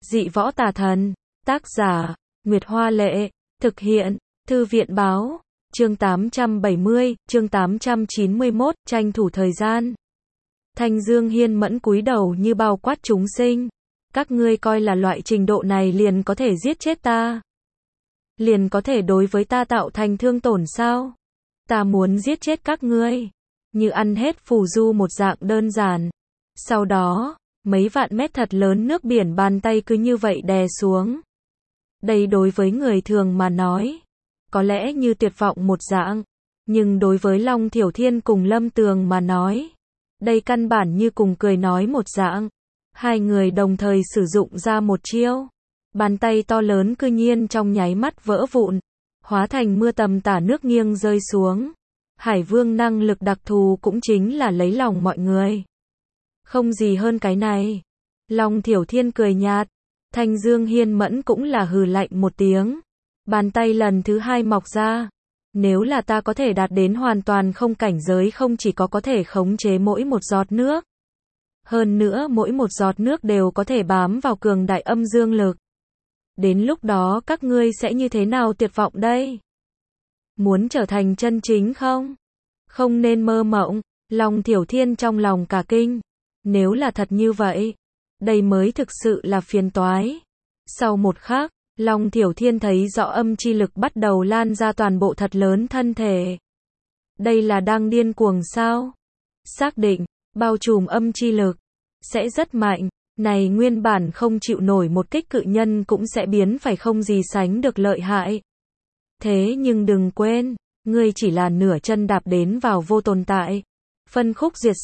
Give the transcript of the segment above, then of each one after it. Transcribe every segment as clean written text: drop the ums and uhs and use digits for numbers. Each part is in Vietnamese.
Dị võ tà thần. Tác giả, Nguyệt Hoa Lệ. Thực hiện, Thư viện Báo. Chương 870, chương 891, tranh thủ thời gian. Thanh Dương Hiên Mẫn cúi đầu như bao quát chúng sinh. Các ngươi coi là loại trình độ này liền có thể giết chết ta? Liền có thể đối với ta tạo thành thương tổn sao? Ta muốn giết chết các ngươi, như ăn hết phù du một dạng đơn giản. Sau đó, mấy vạn mét thật lớn nước biển bàn tay cứ như vậy đè xuống. Đây đối với người thường mà nói, có lẽ như tuyệt vọng một dạng, nhưng đối với Long Thiểu Thiên cùng Lâm Tường mà nói, đây căn bản như cùng cười nói một dạng. Hai người đồng thời sử dụng ra một chiêu. Bàn tay to lớn cư nhiên trong nháy mắt vỡ vụn, hóa thành mưa tầm tả nước nghiêng rơi xuống. Hải Vương năng lực đặc thù cũng chính là lấy lòng mọi người. Không gì hơn cái này. Long Thiểu Thiên cười nhạt. Thanh Dương Hiên Mẫn cũng là hừ lạnh một tiếng. Bàn tay lần thứ hai mọc ra. Nếu là ta có thể đạt đến hoàn toàn không cảnh giới, không chỉ có thể khống chế mỗi một giọt nước. Hơn nữa mỗi một giọt nước đều có thể bám vào cường đại âm dương lực. Đến lúc đó các ngươi sẽ như thế nào tuyệt vọng đây? Muốn trở thành chân chính không? Không nên mơ mộng. Long Thiểu Thiên trong lòng cả kinh. Nếu là thật như vậy, đây mới thực sự là phiền toái. Sau một khắc, Long Thiểu Thiên thấy rõ âm chi lực bắt đầu lan ra toàn bộ thật lớn thân thể. Đây là đang điên cuồng sao? Xác định, bao trùm âm chi lực sẽ rất mạnh. Này nguyên bản không chịu nổi một kích cự nhân cũng sẽ biến phải không gì sánh được lợi hại. Thế nhưng đừng quên, ngươi chỉ là nửa chân đạp đến vào vô tồn tại. Phân khúc diệt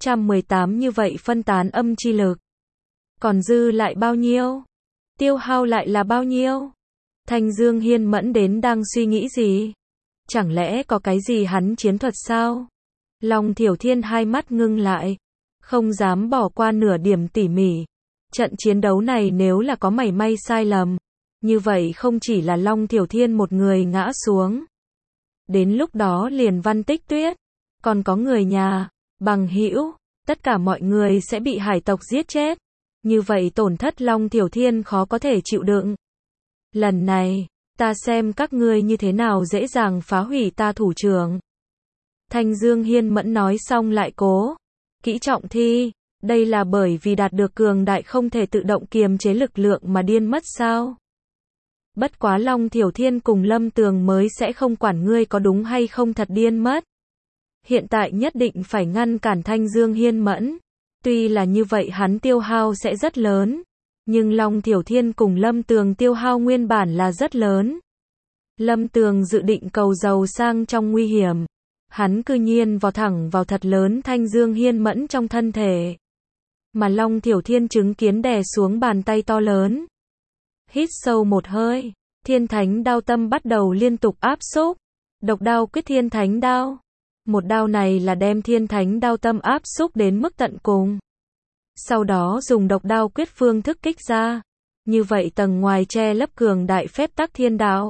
618 như vậy phân tán âm chi lực. Còn dư lại bao nhiêu? Tiêu hao lại là bao nhiêu? Thanh Dương Hiên Mẫn đến đang suy nghĩ gì? Chẳng lẽ có cái gì hắn chiến thuật sao? Long Thiểu Thiên hai mắt ngưng lại. Không dám bỏ qua nửa điểm tỉ mỉ. Trận chiến đấu này nếu là có mảy may sai lầm, như vậy không chỉ là Long Thiểu Thiên một người ngã xuống. Đến lúc đó liền Văn Tích Tuyết, còn có người nhà, bằng hữu, tất cả mọi người sẽ bị hải tộc giết chết. Như vậy tổn thất Long Thiểu Thiên khó có thể chịu đựng. Lần này, ta xem các ngươi như thế nào dễ dàng phá hủy ta thủ trưởng. Thanh Dương Hiên Mẫn nói xong lại cố kỹ trọng thi. Đây là bởi vì đạt được cường đại không thể tự động kiềm chế lực lượng mà điên mất sao? Bất quá Long Thiểu Thiên cùng Lâm Tường mới sẽ không quản ngươi có đúng hay không thật điên mất. Hiện tại nhất định phải ngăn cản Thanh Dương Hiên Mẫn. Tuy là như vậy hắn tiêu hao sẽ rất lớn, nhưng Long Thiểu Thiên cùng Lâm Tường tiêu hao nguyên bản là rất lớn. Lâm Tường dự định cầu giàu sang trong nguy hiểm. Hắn cư nhiên vò thẳng vào thật lớn Thanh Dương Hiên Mẫn trong thân thể. Mà Long Thiểu Thiên chứng kiến đè xuống bàn tay to lớn. Hít sâu một hơi, Thiên Thánh Đao tâm bắt đầu liên tục áp xúc. Độc đao quyết Thiên Thánh Đao. Một đao này là đem Thiên Thánh Đao tâm áp xúc đến mức tận cùng. Sau đó dùng độc đao quyết phương thức kích ra. Như vậy tầng ngoài che lấp cường đại phép tắc thiên đạo.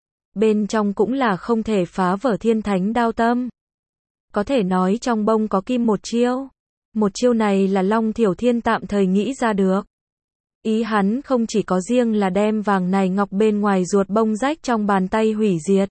Bên trong cũng là không thể phá vỡ Thiên Thánh Đao tâm. Có thể nói trong bông có kim một chiêu. Một chiêu này là Long Thiểu Thiên tạm thời nghĩ ra được. Ý hắn không chỉ có riêng là đem vàng này ngọc bên ngoài ruột bông rách trong bàn tay hủy diệt,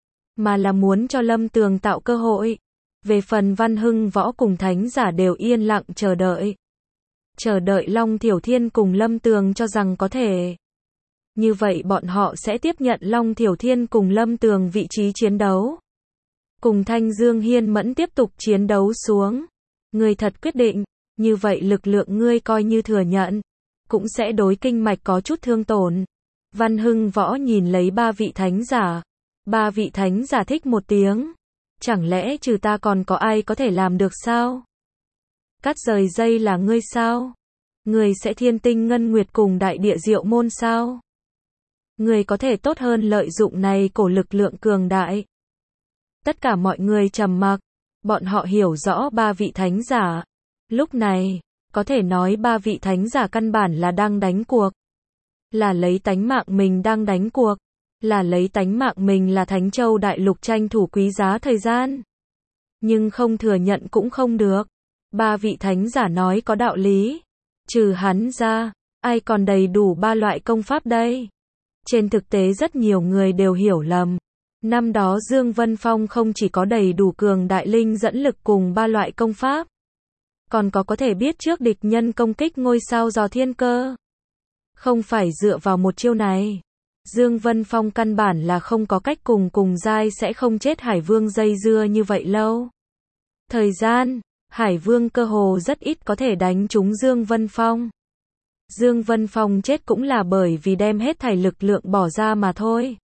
mà là muốn cho Lâm Tường tạo cơ hội. Về phần Văn Hưng Võ cùng Thánh Giả đều yên lặng chờ đợi. Chờ đợi Long Thiểu Thiên cùng Lâm Tường cho rằng có thể. Như vậy bọn họ sẽ tiếp nhận Long Thiểu Thiên cùng Lâm Tường vị trí chiến đấu. Cùng Thanh Dương Hiên Mẫn tiếp tục chiến đấu xuống. Ngươi thật quyết định, như vậy lực lượng ngươi coi như thừa nhận, cũng sẽ đối kinh mạch có chút thương tổn. Văn Hưng Võ nhìn lấy ba vị thánh giả. Ba vị thánh giả thích một tiếng. Chẳng lẽ trừ ta còn có ai có thể làm được sao? Cắt rời dây là ngươi sao? Ngươi sẽ thiên tinh ngân nguyệt cùng đại địa diệu môn sao? Ngươi có thể tốt hơn lợi dụng này cổ lực lượng cường đại. Tất cả mọi người trầm mặc. Bọn họ hiểu rõ ba vị thánh giả. Lúc này, có thể nói ba vị thánh giả căn bản là đang đánh cuộc. Là lấy tánh mạng mình đang đánh cuộc. Là lấy tánh mạng mình là Thánh Châu Đại Lục tranh thủ quý giá thời gian. Nhưng không thừa nhận cũng không được. Ba vị thánh giả nói có đạo lý. Trừ hắn ra, ai còn đầy đủ ba loại công pháp đây? Trên thực tế rất nhiều người đều hiểu lầm. Năm đó Dương Vân Phong không chỉ có đầy đủ cường đại linh dẫn lực cùng ba loại công pháp, còn có thể biết trước địch nhân công kích ngôi sao dò thiên cơ. Không phải dựa vào một chiêu này, Dương Vân Phong căn bản là không có cách cùng giai sẽ không chết Hải Vương dây dưa như vậy lâu. Thời gian, Hải Vương cơ hồ rất ít có thể đánh trúng Dương Vân Phong. Dương Vân Phong chết cũng là bởi vì đem hết thảy lực lượng bỏ ra mà thôi.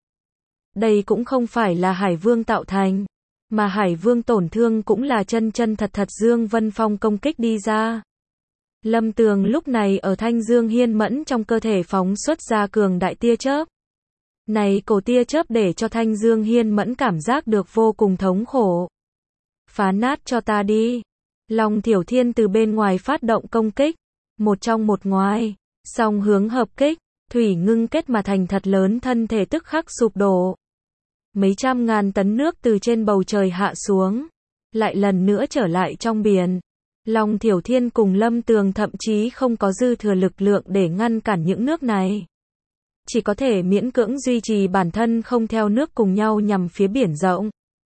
Đây cũng không phải là Hải Vương tạo thành, mà Hải Vương tổn thương cũng là chân thật Dương Vân Phong công kích đi ra. Lâm Tường lúc này ở Thanh Dương Hiên Mẫn trong cơ thể phóng xuất ra cường đại tia chớp. Này cổ tia chớp để cho Thanh Dương Hiên Mẫn cảm giác được vô cùng thống khổ. Phá nát cho ta đi. Long Thiểu Thiên từ bên ngoài phát động công kích, một trong một ngoài, song hướng hợp kích, thủy ngưng kết mà thành thật lớn thân thể tức khắc sụp đổ. Mấy trăm ngàn tấn nước từ trên bầu trời hạ xuống, lại lần nữa trở lại trong biển. Long Thiểu Thiên cùng Lâm Tường thậm chí không có dư thừa lực lượng để ngăn cản những nước này. Chỉ có thể miễn cưỡng duy trì bản thân không theo nước cùng nhau nhằm phía biển rộng.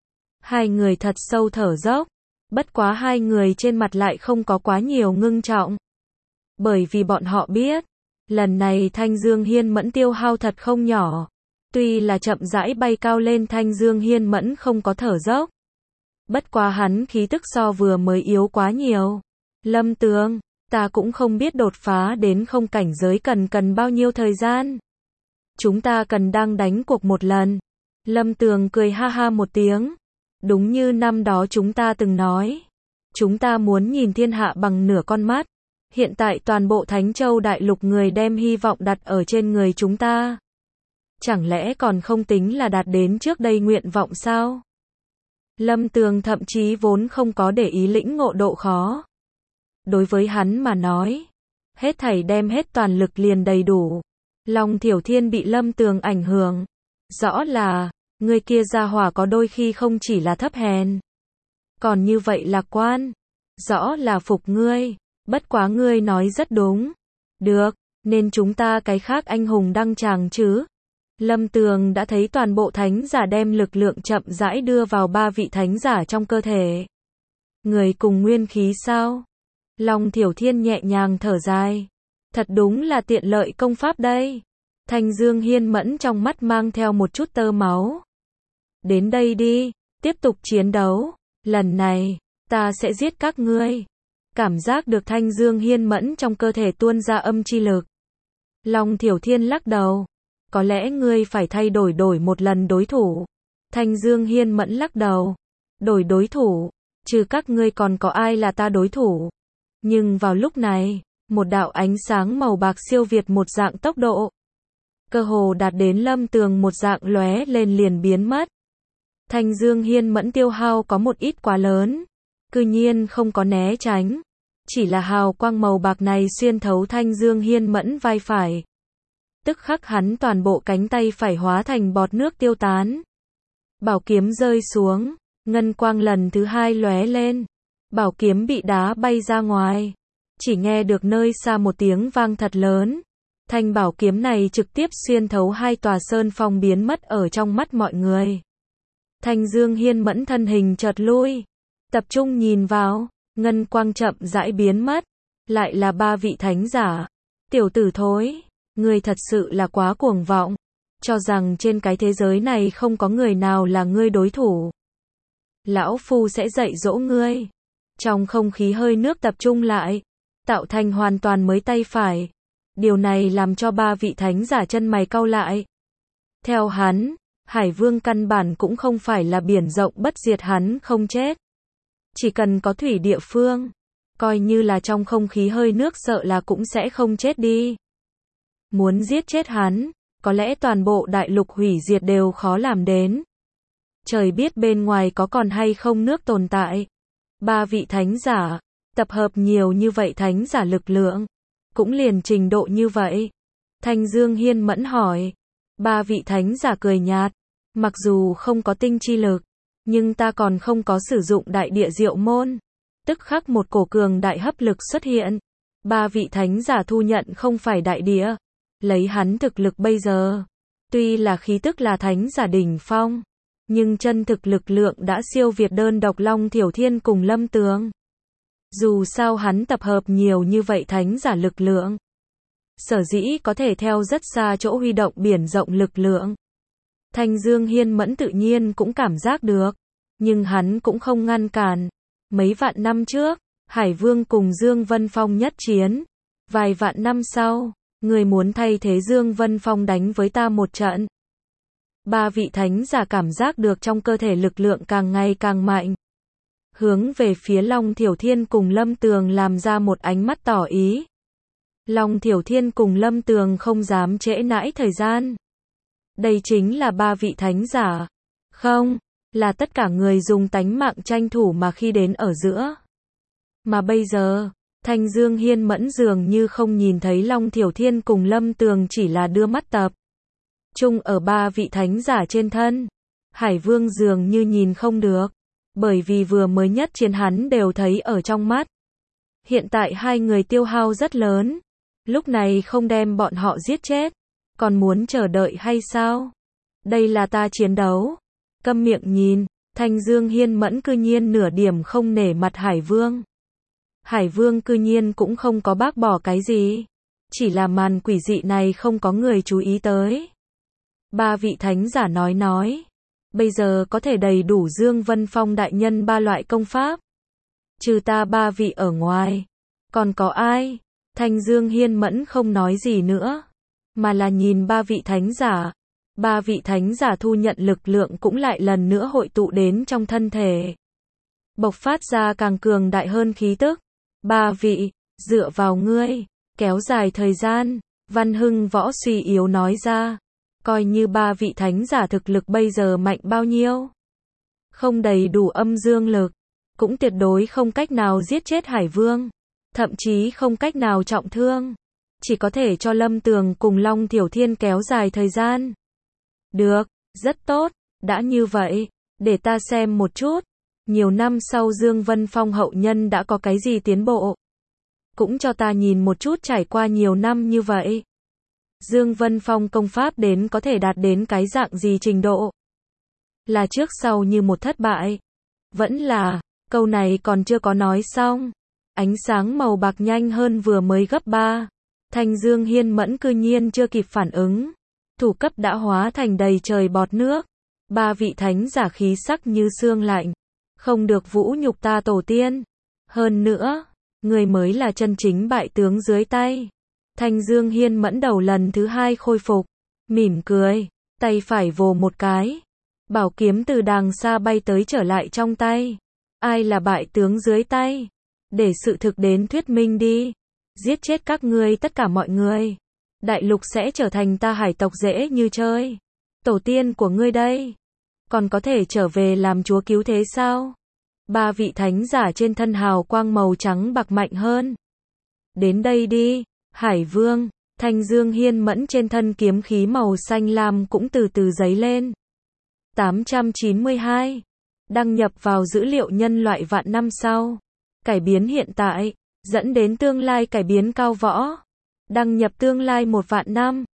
Hai người thật sâu thở dốc, bất quá hai người trên mặt lại không có quá nhiều ngưng trọng. Bởi vì bọn họ biết, lần này Thanh Dương Hiên Mẫn tiêu hao thật không nhỏ. Tuy là chậm rãi bay cao lên Thanh Dương Hiên Mẫn không có thở dốc. Bất quá hắn khí tức so vừa mới yếu quá nhiều. Lâm Tường, ta cũng không biết đột phá đến không cảnh giới cần bao nhiêu thời gian. Chúng ta cần đang đánh cuộc một lần. Lâm Tường cười ha ha một tiếng. Đúng như năm đó chúng ta từng nói. Chúng ta muốn nhìn thiên hạ bằng nửa con mắt. Hiện tại toàn bộ Thánh Châu Đại Lục người đem hy vọng đặt ở trên người chúng ta. Chẳng lẽ còn không tính là đạt đến trước đây nguyện vọng sao? Lâm Tường thậm chí vốn không có để ý lĩnh ngộ độ khó. Đối với hắn mà nói, hết thảy đem hết toàn lực liền đầy đủ. Long Thiểu Thiên bị Lâm Tường ảnh hưởng. Rõ là, người kia gia hỏa có đôi khi không chỉ là thấp hèn. Còn như vậy lạc quan. Rõ là phục ngươi. Bất quá ngươi nói rất đúng. Được, nên chúng ta cái khác anh hùng đăng tràng chứ. Lâm Tường đã thấy toàn bộ thánh giả đem lực lượng chậm rãi đưa vào ba vị thánh giả trong cơ thể. Người cùng nguyên khí sao? Long Thiểu Thiên nhẹ nhàng thở dài. Thật đúng là tiện lợi công pháp đây. Thanh Dương Hiên Mẫn trong mắt mang theo một chút tơ máu. Đến đây đi, tiếp tục chiến đấu. Lần này, ta sẽ giết các ngươi. Cảm giác được Thanh Dương Hiên Mẫn trong cơ thể tuôn ra âm chi lực. Long Thiểu Thiên lắc đầu. Có lẽ ngươi phải thay đổi một lần đối thủ. Thanh Dương Hiên Mẫn lắc đầu. Đổi đối thủ, trừ các ngươi còn có ai là ta đối thủ. Nhưng vào lúc này, một đạo ánh sáng màu bạc siêu việt một dạng tốc độ. Cơ hồ đạt đến Lâm Tường một dạng lóe lên liền biến mất. Thanh Dương Hiên Mẫn tiêu hao có một ít quá lớn. Cư nhiên không có né tránh. Chỉ là hào quang màu bạc này xuyên thấu Thanh Dương Hiên Mẫn vai phải. Tức khắc hắn toàn bộ cánh tay phải hóa thành bọt nước tiêu tán. Bảo kiếm rơi xuống, ngân quang lần thứ hai lóe lên. Bảo kiếm bị đá bay ra ngoài. Chỉ nghe được nơi xa một tiếng vang thật lớn. Thanh bảo kiếm này trực tiếp xuyên thấu hai tòa sơn phong biến mất ở trong mắt mọi người. Thanh Dương Hiên Mẫn thân hình chợt lui. Tập trung nhìn vào, ngân quang chậm rãi biến mất. Lại là ba vị thánh giả. Tiểu tử thối. Ngươi thật sự là quá cuồng vọng, cho rằng trên cái thế giới này không có người nào là ngươi đối thủ. Lão Phu sẽ dạy dỗ ngươi. Trong không khí hơi nước tập trung lại, tạo thành hoàn toàn mới tay phải. Điều này làm cho ba vị thánh giả chân mày cau lại. Theo hắn, Hải Vương căn bản cũng không phải là biển rộng bất diệt hắn không chết. Chỉ cần có thủy địa phương, coi như là trong không khí hơi nước sợ là cũng sẽ không chết đi. Muốn giết chết hắn, có lẽ toàn bộ đại lục hủy diệt đều khó làm đến. Trời biết bên ngoài có còn hay không nước tồn tại. Ba vị thánh giả, tập hợp nhiều như vậy thánh giả lực lượng, cũng liền trình độ như vậy. Thanh Dương Hiên Mẫn hỏi. Ba vị thánh giả cười nhạt. Mặc dù không có tinh chi lực, nhưng ta còn không có sử dụng đại địa diệu môn. Tức khắc một cổ cường đại hấp lực xuất hiện. Ba vị thánh giả thu nhận không phải đại địa. Lấy hắn thực lực bây giờ, tuy là khí tức là thánh giả đỉnh phong, nhưng chân thực lực lượng đã siêu việt đơn độc Long Thiểu Thiên cùng Lâm Tường. Dù sao hắn tập hợp nhiều như vậy thánh giả lực lượng, sở dĩ có thể theo rất xa chỗ huy động biển rộng lực lượng. Thanh Dương Hiên Mẫn tự nhiên cũng cảm giác được, nhưng hắn cũng không ngăn cản. Mấy vạn năm trước, Hải Vương cùng Dương Vân Phong nhất chiến. Vài vạn năm sau, người muốn thay thế Dương Vân Phong đánh với ta một trận. Ba vị thánh giả cảm giác được trong cơ thể lực lượng càng ngày càng mạnh. Hướng về phía Long Thiểu Thiên cùng Lâm Tường làm ra một ánh mắt tỏ ý. Long Thiểu Thiên cùng Lâm Tường không dám trễ nãi thời gian. Đây chính là ba vị thánh giả. Không, là tất cả người dùng tánh mạng tranh thủ mà khi đến ở giữa. Mà bây giờ, Thanh Dương Hiên Mẫn dường như không nhìn thấy Long Thiểu Thiên cùng Lâm Tường chỉ là đưa mắt tập trung ở ba vị thánh giả trên thân. Hải Vương dường như nhìn không được, bởi vì vừa mới nhất chiến hắn đều thấy ở trong mắt. Hiện tại hai người tiêu hao rất lớn, lúc này không đem bọn họ giết chết, còn muốn chờ đợi hay sao? Đây là ta chiến đấu. Câm miệng nhìn, Thanh Dương Hiên Mẫn cư nhiên nửa điểm không nể mặt Hải Vương. Hải Vương cư nhiên cũng không có bác bỏ cái gì. Chỉ là màn quỷ dị này không có người chú ý tới. Ba vị thánh giả nói. Bây giờ có thể đầy đủ Dương Vân Phong đại nhân ba loại công pháp. Trừ ta ba vị ở ngoài. Còn có ai? Thanh Dương Hiên Mẫn không nói gì nữa. Mà là nhìn ba vị thánh giả. Ba vị thánh giả thu nhận lực lượng cũng lại lần nữa hội tụ đến trong thân thể. Bộc phát ra càng cường đại hơn khí tức. Ba vị, dựa vào ngươi, kéo dài thời gian, Văn Hưng Võ suy yếu nói ra. Coi như ba vị thánh giả thực lực bây giờ mạnh bao nhiêu. Không đầy đủ âm dương lực, cũng tuyệt đối không cách nào giết chết Hải Vương. Thậm chí không cách nào trọng thương. Chỉ có thể cho Lâm Tường cùng Long Thiểu Thiên kéo dài thời gian. Được, rất tốt, đã như vậy, để ta xem một chút. Nhiều năm sau Dương Vân Phong hậu nhân đã có cái gì tiến bộ. Cũng cho ta nhìn một chút trải qua nhiều năm như vậy. Dương Vân Phong công pháp đến có thể đạt đến cái dạng gì trình độ. Là trước sau như một thất bại. Vẫn là, câu này còn chưa có nói xong. Ánh sáng màu bạc nhanh hơn vừa mới gấp 3. Thanh Dương Hiên Mẫn cư nhiên chưa kịp phản ứng. Thủ cấp đã hóa thành đầy trời bọt nước. Ba vị thánh giả khí sắc như xương lạnh. Không được vũ nhục ta tổ tiên. Hơn nữa, người mới là chân chính bại tướng dưới tay. Thanh Dương Hiên Mẫn đầu lần thứ hai khôi phục. Mỉm cười, tay phải vồ một cái. Bảo kiếm từ đàng xa bay tới trở lại trong tay. Ai là bại tướng dưới tay? Để sự thực đến thuyết minh đi. Giết chết các ngươi tất cả mọi người. Đại lục sẽ trở thành ta hải tộc dễ như chơi. Tổ tiên của ngươi đây. Còn có thể trở về làm chúa cứu thế sao? Ba vị thánh giả trên thân hào quang màu trắng bạc mạnh hơn. Đến đây đi, Hải Vương. Thanh Dương Hiên Mẫn trên thân kiếm khí màu xanh lam cũng từ từ dấy lên. 892. Đăng nhập vào dữ liệu nhân loại vạn năm sau. Cải biến hiện tại, dẫn đến tương lai cải biến cao võ. Đăng nhập tương lai 1 vạn năm.